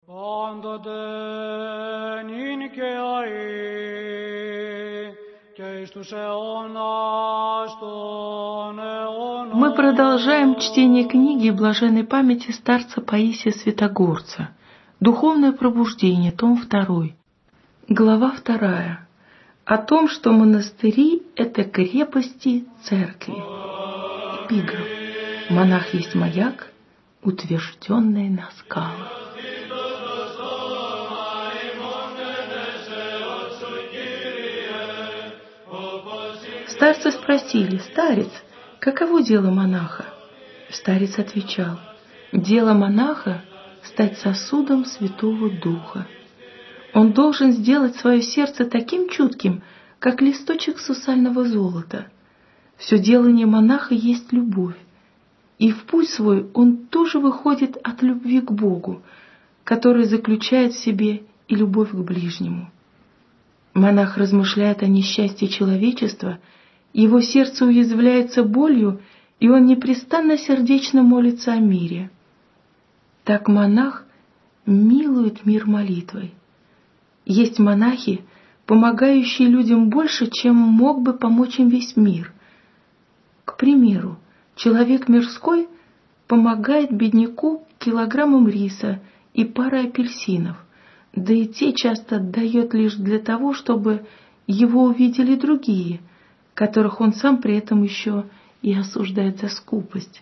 Мы продолжаем чтение книги блаженной памяти старца Паисия Святогорца «Духовное пробуждение», том 2, глава 2, о том, что монастыри – это крепости церкви. Эпиграф. Монах есть маяк, утвержденный на скалах. Старцы спросили: «Старец, каково дело монаха?» Старец отвечал: «Дело монаха – стать сосудом Святого Духа. Он должен сделать свое сердце таким чутким, как листочек сусального золота. Все делание монаха есть любовь, и в путь свой он тоже выходит от любви к Богу, который заключает в себе и любовь к ближнему. Монах размышляет о несчастье человечества, его сердце уязвляется болью, и он непрестанно сердечно молится о мире. Так монах милует мир молитвой. Есть монахи, помогающие людям больше, чем мог бы помочь им весь мир. К примеру, человек мирской помогает бедняку килограммом риса и парой апельсинов, да и те часто отдает лишь для того, чтобы его увидели другие, которых он сам при этом еще и осуждает за скупость.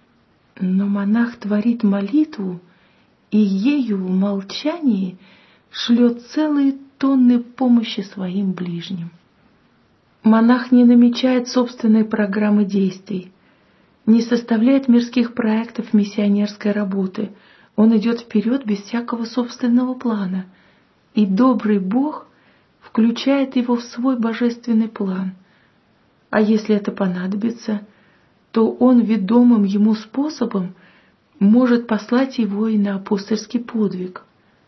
Но монах творит молитву и ею в молчании шлет целые тонны помощи своим ближним. Монах не намечает собственной программы действий, не составляет мирских проектов миссионерской работы. Он идет вперед без всякого собственного плана, и добрый Бог включает его в свой божественный план. А если это понадобится, то он ведомым ему способом может послать его и на апостольский подвиг.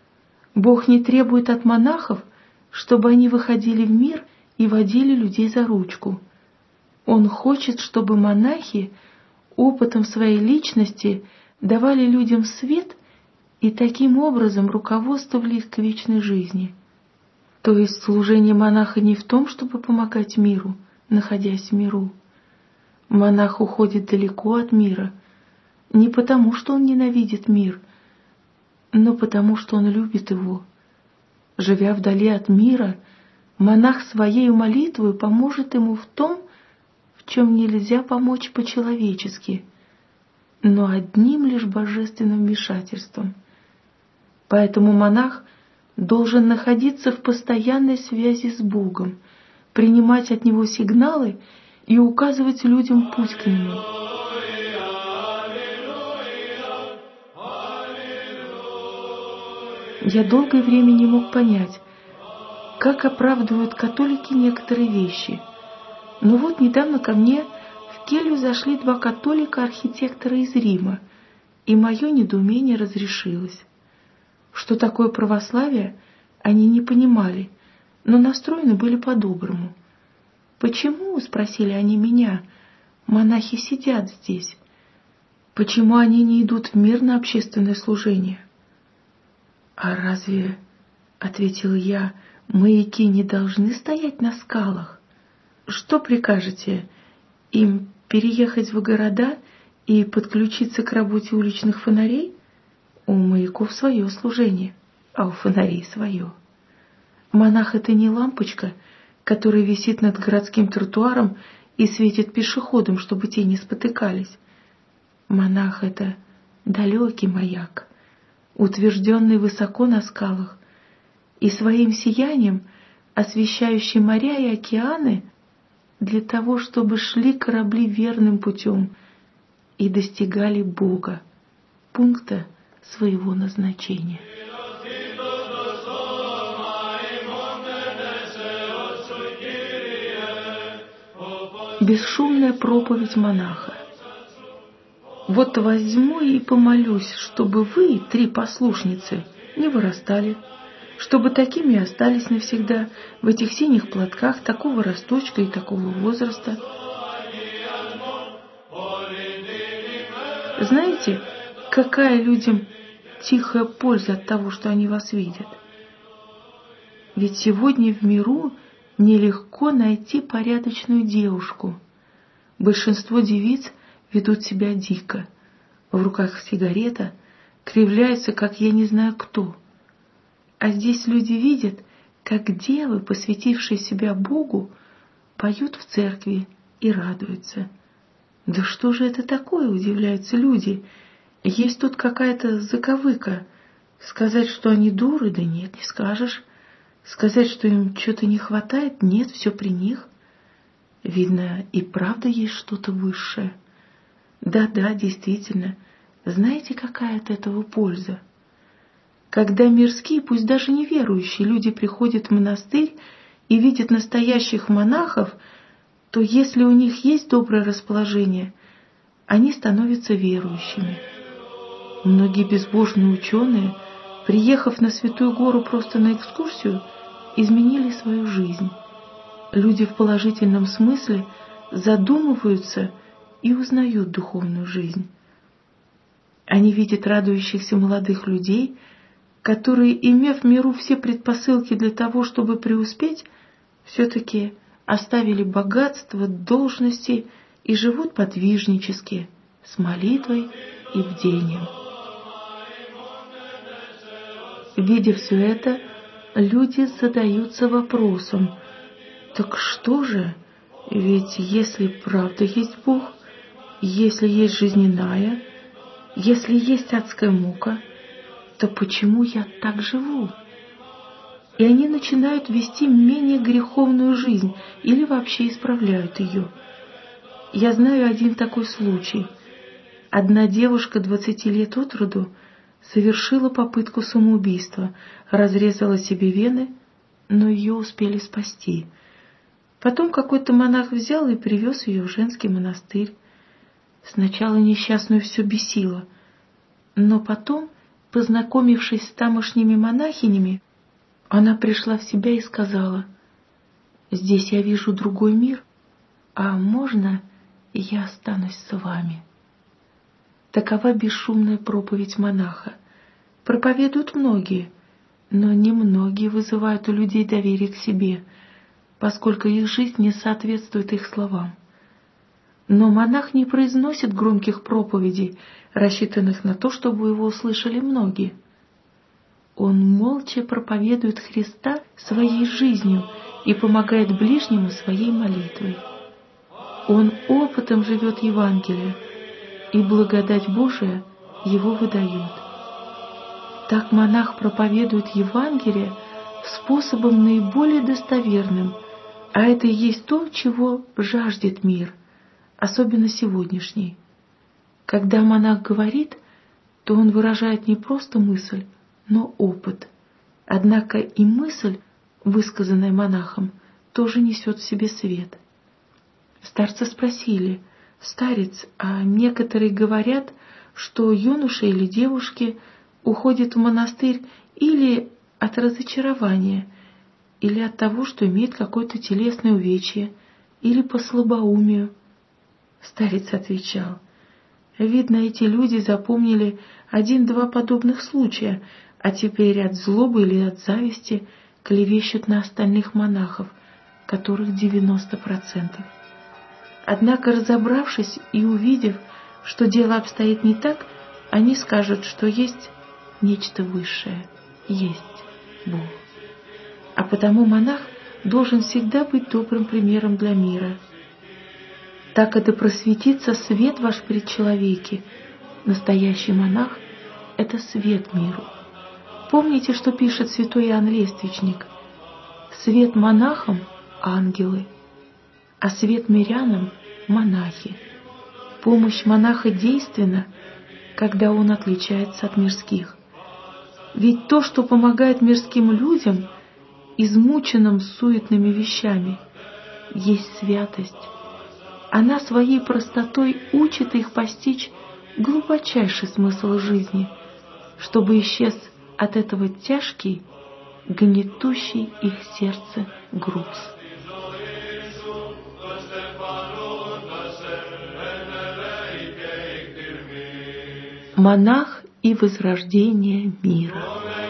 Бог не требует от монахов, чтобы они выходили в мир и водили людей за ручку. Он хочет, чтобы монахи опытом своей личности давали людям свет и таким образом руководствовали их к вечной жизни. То есть служение монаха не в том, чтобы помогать миру, находясь в миру. Монах уходит далеко от мира, не потому, что он ненавидит мир, но потому, что он любит его. Живя вдали от мира, монах своей молитвой поможет ему в том, в чем нельзя помочь по-человечески, но одним лишь божественным вмешательством. Поэтому монах должен находиться в постоянной связи с Богом, принимать от Него сигналы и указывать людям путь к Нему. Я долгое время не мог понять, как оправдывают католики некоторые вещи. Но вот недавно ко мне в келью зашли 2 католика-архитектора из Рима, и мое недоумение разрешилось. Что такое православие, они не понимали, но настроены были по-доброму. «Почему, — спросили они меня, — монахи сидят здесь? Почему они не идут в мир на общественное служение?» «А разве, — ответил я, — маяки не должны стоять на скалах? Что прикажете, им переехать в города и подключиться к работе уличных фонарей? У маяков свое служение, а у фонарей свое. Монах — это не лампочка, которая висит над городским тротуаром и светит пешеходам, чтобы те не спотыкались. Монах — это далекий маяк, утвержденный высоко на скалах, и своим сиянием освещающий моря и океаны для того, чтобы шли корабли верным путем и достигали Бога, пункта своего назначения. Бесшумная проповедь монаха. Вот возьму и помолюсь, чтобы вы, 3 послушницы, не вырастали, чтобы такими и остались навсегда, в этих синих платках, такого росточка и такого возраста. Знаете, какая людям тихая польза от того, что они вас видят. Ведь сегодня в миру нелегко найти порядочную девушку. Большинство девиц ведут себя дико. В руках сигарета, кривляются, как я не знаю кто. А здесь люди видят, как девы, посвятившие себя Богу, поют в церкви и радуются. Да что же это такое, удивляются люди. Есть тут какая-то заковыка. Сказать, что они дуры, да нет, не скажешь. Сказать, что им чего-то не хватает, нет, все при них. Видно, и правда есть что-то высшее. Да-да, действительно. Знаете, какая от этого польза? Когда мирские, пусть даже неверующие люди приходят в монастырь и видят настоящих монахов, то если у них есть доброе расположение, они становятся верующими. Многие безбожные ученые, приехав на Святую Гору просто на экскурсию, изменили свою жизнь. Люди в положительном смысле задумываются и узнают духовную жизнь. Они видят радующихся молодых людей, которые, имев в миру все предпосылки для того, чтобы преуспеть, все-таки оставили богатство, должности и живут подвижнически, с молитвой и бдением. Видя все это, люди задаются вопросом: так что же? Ведь если правда есть Бог, если есть жизненная, если есть адская мука, то почему я так живу? И они начинают вести менее греховную жизнь или вообще исправляют ее. Я знаю один такой случай. Одна девушка 20 лет от роду совершила попытку самоубийства, разрезала себе вены, но ее успели спасти. Потом какой-то монах взял и привез ее в женский монастырь. Сначала несчастную все бесило, но потом, познакомившись с тамошними монахинями, она пришла в себя и сказала: «Здесь я вижу другой мир, а можно я останусь с вами?» Такова бесшумная проповедь монаха. Проповедуют многие, но немногие вызывают у людей доверие к себе, поскольку их жизнь не соответствует их словам. Но монах не произносит громких проповедей, рассчитанных на то, чтобы его услышали многие. Он молча проповедует Христа своей жизнью и помогает ближнему своей молитвой. Он опытом живет Евангелие, и благодать Божия его выдает. Так монах проповедует Евангелие способом наиболее достоверным, а это и есть то, чего жаждет мир, особенно сегодняшний. Когда монах говорит, то он выражает не просто мысль, но опыт. Однако и мысль, высказанная монахом, тоже несет в себе свет. Старцы спросили: «Старец, а некоторые говорят, что юноши или девушки уходят в монастырь или от разочарования, или от того, что имеет какое-то телесное увечье, или по слабоумию». Старец отвечал: «Видно, эти люди запомнили 1-2 подобных случая, а теперь от злобы или от зависти клевещут на остальных монахов, которых 90%. Однако, разобравшись и увидев, что дело обстоит не так, они скажут, что есть нечто высшее, есть Бог. А потому монах должен всегда быть добрым примером для мира. Так это просветится свет ваш пред человеки. Настоящий монах — это свет миру. Помните, что пишет святой Иоанн Лествичник: «Свет монахам — ангелы, а свет мирянам — монахи». Помощь монаха действенна, когда он отличается от мирских. Ведь то, что помогает мирским людям, измученным суетными вещами, есть святость. Она своей простотой учит их постичь глубочайший смысл жизни, чтобы исчез от этого тяжкий, гнетущий их сердце груз. Монах и возрождения мира.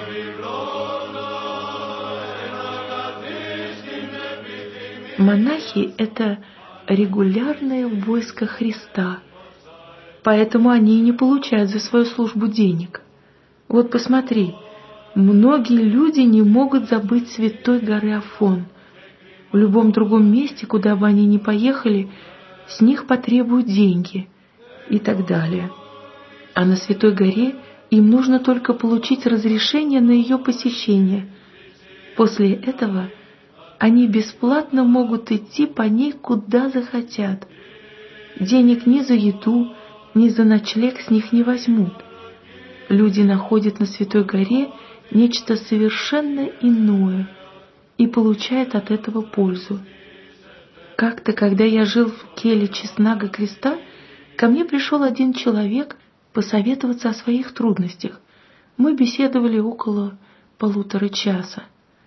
Монахи – это регулярное войско Христа, поэтому они и не получают за свою службу денег. Вот посмотри, многие люди не могут забыть святой горы Афон. В любом другом месте, куда бы они ни поехали, с них потребуют деньги и так далее. А на Святой горе им нужно только получить разрешение на ее посещение. После этого они бесплатно могут идти по ней куда захотят. Денег ни за еду, ни за ночлег с них не возьмут. Люди находят на Святой горе нечто совершенно иное и получают от этого пользу. Как-то, когда я жил в келье Честнага Креста, ко мне пришел один человек посоветоваться о своих трудностях. Мы беседовали около 1,5 часа.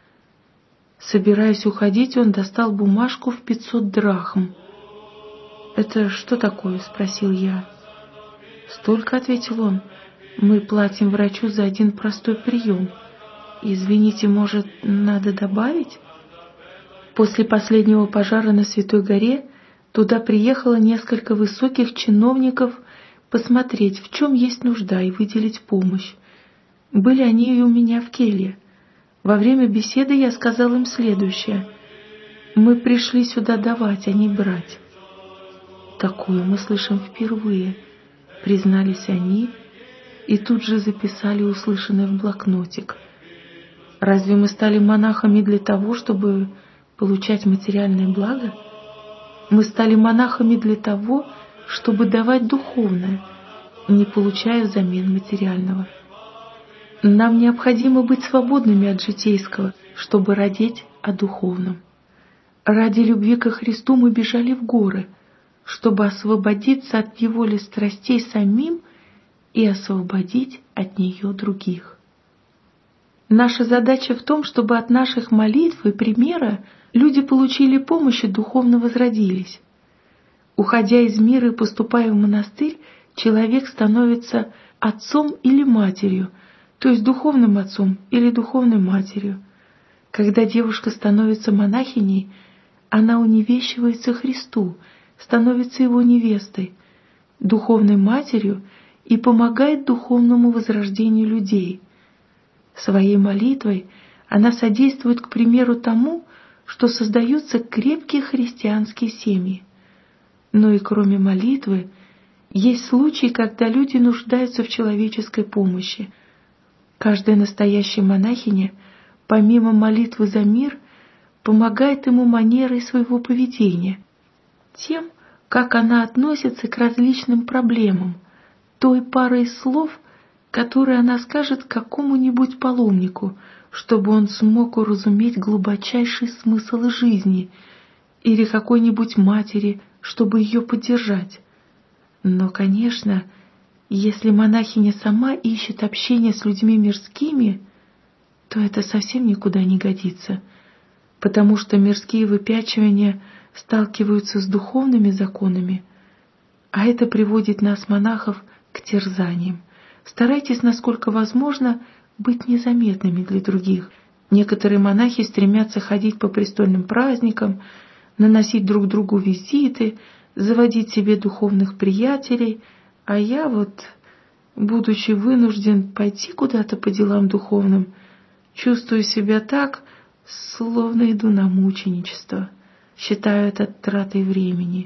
Собираясь уходить, он достал бумажку в 500 драхм. «Это что такое?» — спросил я. «Столько», — ответил он. «Мы платим врачу за один простой прием. Извините, может, надо добавить?» После последнего пожара на Святой горе туда приехало несколько высоких чиновников посмотреть, в чем есть нужда, и выделить помощь. Были они и у меня в келье. Во время беседы я сказал им следующее: «Мы пришли сюда давать, а не брать». «Такое мы слышим впервые», — признались они и тут же записали услышанное в блокнотик. «Разве мы стали монахами для того, чтобы получать материальное благо? Мы стали монахами для того, чтобы давать духовное, не получая взамен материального. Нам необходимо быть свободными от житейского, чтобы родить о духовном. Ради любви ко Христу мы бежали в горы, чтобы освободиться от неволи страстей самим и освободить от нее других. Наша задача в том, чтобы от наших молитв и примера люди получили помощь и духовно возродились. Уходя из мира и поступая в монастырь, человек становится отцом или матерью, то есть духовным отцом или духовной матерью. Когда девушка становится монахиней, она уневещивается Христу, становится Его невестой, духовной матерью и помогает духовному возрождению людей. Своей молитвой она содействует, к примеру, тому, что создаются крепкие христианские семьи. Но и кроме молитвы, есть случаи, когда люди нуждаются в человеческой помощи. Каждая настоящая монахиня, помимо молитвы за мир, помогает ему манерой своего поведения, тем, как она относится к различным проблемам, той парой слов, которые она скажет какому-нибудь паломнику, чтобы он смог уразуметь глубочайший смысл жизни, или какой-нибудь матери, чтобы ее поддержать. Но, конечно, если монахиня сама ищет общение с людьми мирскими, то это совсем никуда не годится, потому что мирские выпячивания сталкиваются с духовными законами, а это приводит нас, монахов, к терзаниям. Старайтесь, насколько возможно, быть незаметными для других. Некоторые монахи стремятся ходить по престольным праздникам, наносить друг другу визиты, заводить себе духовных приятелей, а я вот, будучи вынужден пойти куда-то по делам духовным, чувствую себя так, словно иду на мученичество, считаю это тратой времени.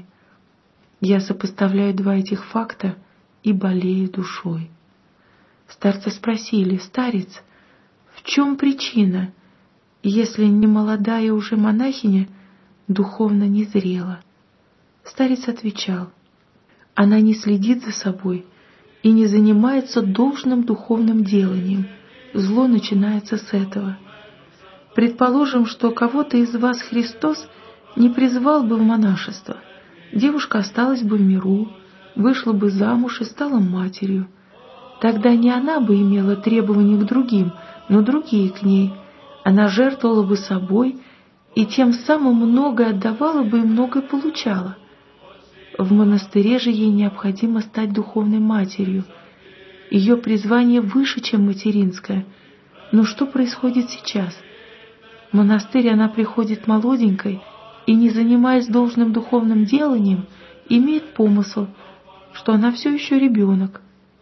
Я сопоставляю два этих факта и болею душой. Старцы спросили: «Старец, в чем причина, если не молодая уже монахиня духовно не зрела?» Старец отвечал: «Она не следит за собой и не занимается должным духовным деланием. Зло начинается с этого. Предположим, что кого-то из вас Христос не призвал бы в монашество. Девушка осталась бы в миру, вышла бы замуж и стала матерью. Тогда не она бы имела требований к другим, но другие к ней. Она жертвовала бы собой и тем самым многое отдавала бы и многое получала. В монастыре же ей необходимо стать духовной матерью, Ее призвание выше, чем материнское. Но что происходит сейчас? В монастырь она приходит молоденькой и, не занимаясь должным духовным деланием, имеет помысл, что она все еще ребенок.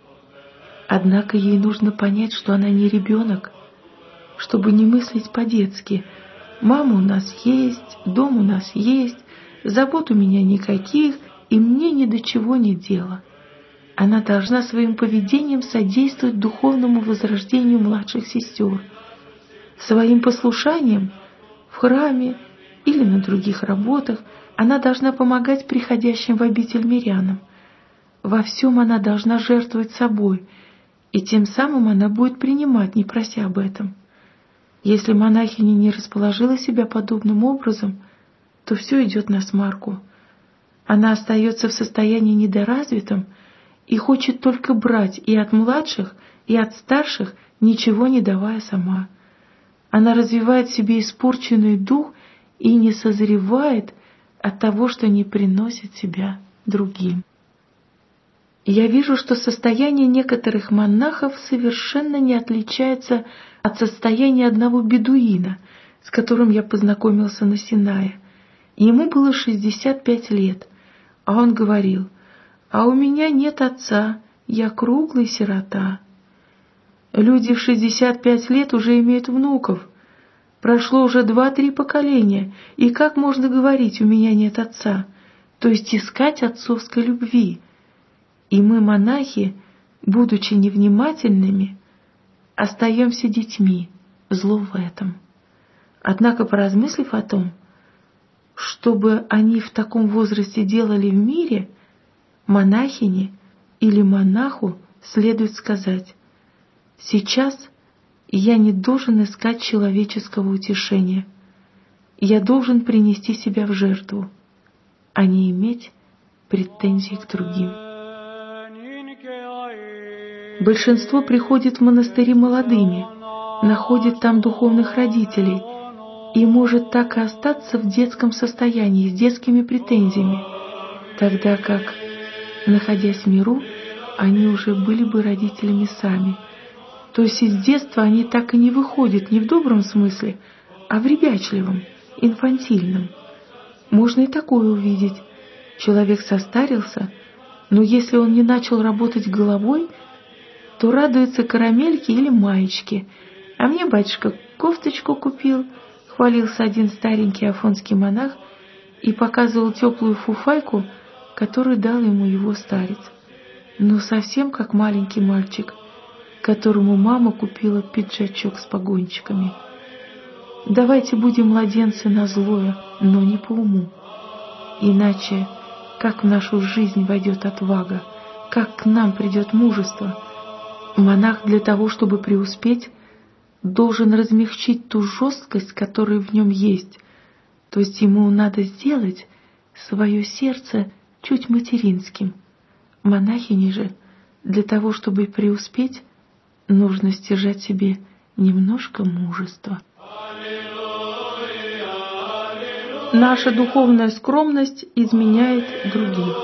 Однако ей нужно понять, что она не ребенок, чтобы не мыслить по-детски. Мама у нас есть, дом у нас есть, забот у меня никаких, и мне ни до чего нет дела. Она должна своим поведением содействовать духовному возрождению младших сестер. Своим послушанием в храме или на других работах она должна помогать приходящим в обитель мирянам. Во всем она должна жертвовать собой, и тем самым она будет принимать, не прося об этом. Если монахиня не расположила себя подобным образом, то все идет насмарку. Она остается в состоянии недоразвитом и хочет только брать и от младших, и от старших, ничего не давая сама. Она развивает в себе испорченный дух и не созревает от того, что не приносит себя другим. Я вижу, что состояние некоторых монахов совершенно не отличается от состояния одного бедуина, с которым я познакомился на Синае. Ему было 65 лет, а он говорил: «А у меня нет отца, я круглый сирота». Люди в 65 лет уже имеют внуков. Прошло уже 2-3 поколения, и как можно говорить «у меня нет отца», то есть искать отцовской любви? И мы, монахи, будучи невнимательными, остаемся детьми, зло в этом. Однако, поразмыслив о том, что бы они в таком возрасте делали в мире, монахине или монаху следует сказать: сейчас я не должен искать человеческого утешения, я должен принести себя в жертву, а не иметь претензий к другим. Большинство приходит в монастыри молодыми, находит там духовных родителей и может так и остаться в детском состоянии, с детскими претензиями, тогда как, находясь в миру, они уже были бы родителями сами. То есть из детства они так и не выходят не в добром смысле, а в ребячливом, инфантильном. Можно и такое увидеть. Человек состарился, но если он не начал работать головой, то радуется карамельке или маечке. «А мне батюшка кофточку купил», — хвалился один старенький афонский монах и показывал теплую фуфайку, которую дал ему его старец. Но совсем как маленький мальчик, которому мама купила пиджачок с погончиками. Давайте будем младенцы на злое, но не по уму. Иначе как в нашу жизнь войдет отвага, как к нам придет мужество? Монах для того, чтобы преуспеть, должен размягчить ту жесткость, которая в нем есть, то есть ему надо сделать свое сердце чуть материнским. Монахине же для того, чтобы преуспеть, нужно стяжать себе немножко мужества. Наша духовная скромность изменяет других.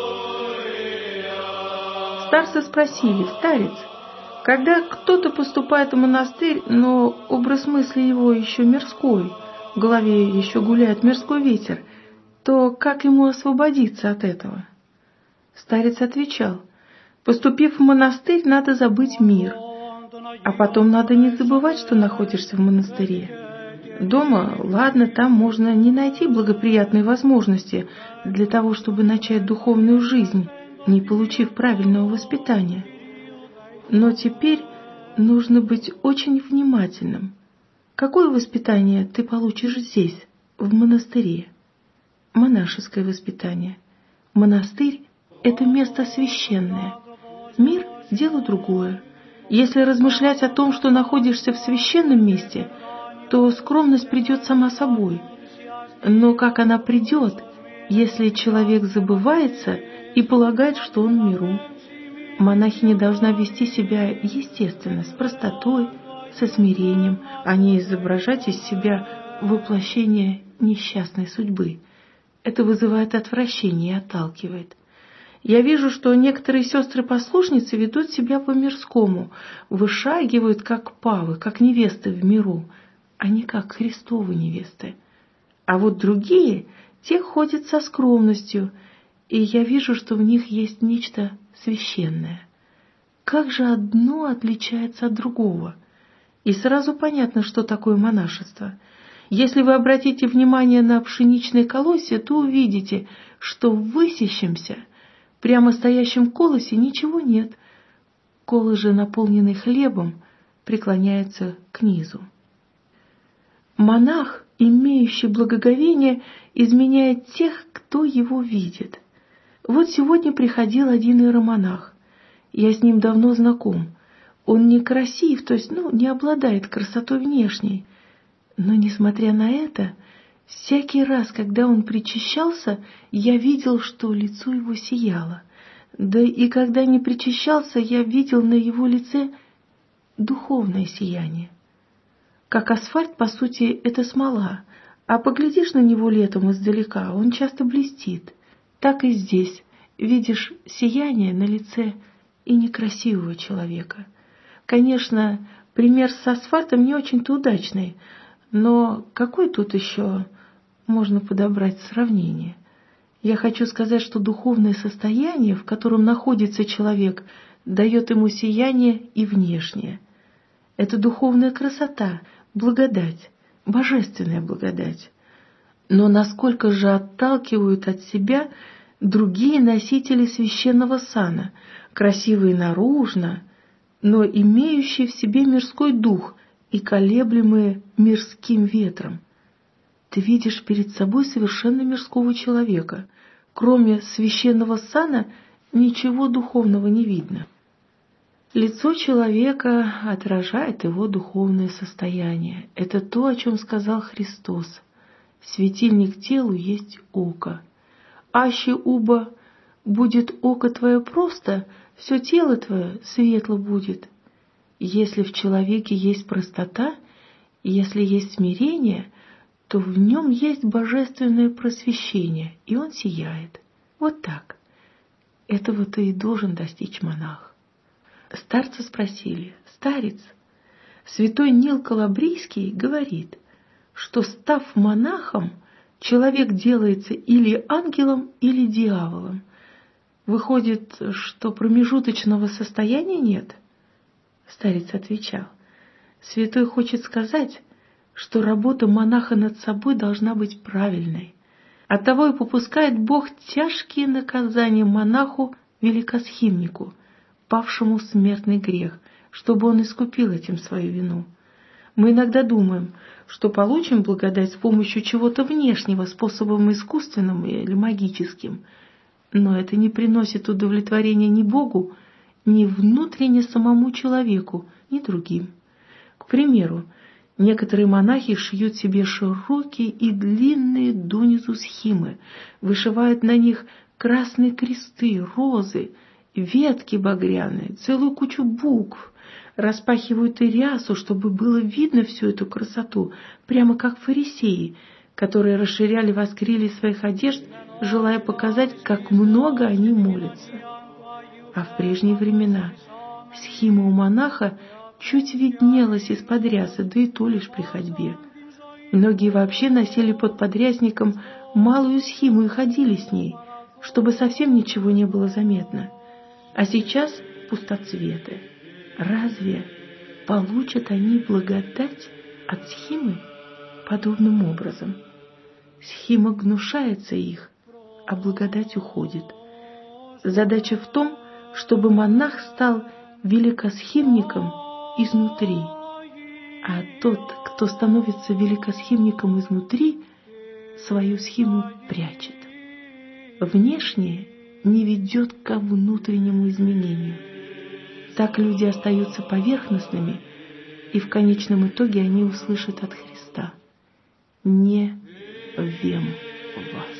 Старцы спросили: «Старец, когда кто-то поступает в монастырь, но образ мысли его еще мирской, в голове еще гуляет мирской ветер, то как ему освободиться от этого?» Старец отвечал: «Поступив в монастырь, надо забыть мир, а потом надо не забывать, что находишься в монастыре. Дома, ладно, там можно не найти благоприятной возможности для того, чтобы начать духовную жизнь, не получив правильного воспитания. Но теперь нужно быть очень внимательным. Какое воспитание ты получишь здесь, в монастыре? Монашеское воспитание. Монастырь – это место священное. Мир – дело другое. Если размышлять о том, что находишься в священном месте, то скромность придет сама собой. Но как она придет, если человек забывается и полагает, что он в миру? Монахиня должна вести себя естественно, с простотой, со смирением, а не изображать из себя воплощение несчастной судьбы. Это вызывает отвращение и отталкивает. Я вижу, что некоторые сестры-послушницы ведут себя по-мирскому, вышагивают, как павы, как невесты в миру, а не как Христовы невесты. А вот другие, те ходят со скромностью, и я вижу, что в них есть нечто священное. Как же одно отличается от другого? И сразу понятно, что такое монашество. Если вы обратите внимание на пшеничные колосья, то увидите, что в высящемся, прямо стоящем колосе ничего нет. Колос же, наполненный хлебом, преклоняется к низу. Монах, имеющий благоговение, изменяет тех, кто его видит. Вот сегодня приходил один иеромонах. Я с ним давно знаком. Он некрасив, то есть, не обладает красотой внешней. Но, несмотря на это, всякий раз, когда он причащался, я видел, что лицо его сияло. Да и когда не причащался, я видел на его лице духовное сияние. Как асфальт, по сути, это смола, а поглядишь на него летом издалека, он часто блестит. Так и здесь видишь сияние на лице и некрасивого человека. Конечно, пример с асфальтом не очень-то удачный, но какой тут еще можно подобрать сравнение? Я хочу сказать, что духовное состояние, в котором находится человек, дает ему сияние и внешнее. Это духовная красота, благодать, божественная благодать. Но насколько же отталкивают от себя другие носители священного сана, красивые наружно, но имеющие в себе мирской дух и колеблемые мирским ветром. Ты видишь перед собой совершенно мирского человека. Кроме священного сана ничего духовного не видно. Лицо человека отражает его духовное состояние. Это то, о чем сказал Христос. Светильник телу есть око. Аще уба будет око твое просто, все тело твое светло будет. Если в человеке есть простота, если есть смирение, то в нем есть божественное просвещение, и он сияет. Вот так. Этого-то и должен достичь монах. Старцы спросили: «Старец, святой Нил Калабрийский говорит, что, став монахом, человек делается или ангелом, или дьяволом. Выходит, что промежуточного состояния нет?» Старец отвечал: «Святой хочет сказать, что работа монаха над собой должна быть правильной. Оттого и попускает Бог тяжкие наказания монаху-великосхимнику, павшему в смертный грех, чтобы он искупил этим свою вину. Мы иногда думаем, что получим благодать с помощью чего-то внешнего, способом искусственным или магическим, но это не приносит удовлетворения ни Богу, ни внутренне самому человеку, ни другим. К примеру, некоторые монахи шьют себе широкие и длинные донизу схимы, вышивают на них красные кресты, розы, ветки багряные, целую кучу букв, распахивают и рясу, чтобы было видно всю эту красоту, прямо как фарисеи, которые расширяли воскрили своих одежд, желая показать, как много они молятся. А в прежние времена схима у монаха чуть виднелась из-под рясы, да и то лишь при ходьбе. Многие вообще носили под подрязником малую схиму и ходили с ней, чтобы совсем ничего не было заметно. А сейчас пустоцветы. Разве получат они благодать от схимы подобным образом? Схима гнушается их, а благодать уходит. Задача в том, чтобы монах стал великосхимником изнутри, а тот, кто становится великосхимником изнутри, свою схиму прячет. Внешнее не ведет ко внутреннему изменению. Так люди остаются поверхностными, и в конечном итоге они услышат от Христа: «Не вем вас».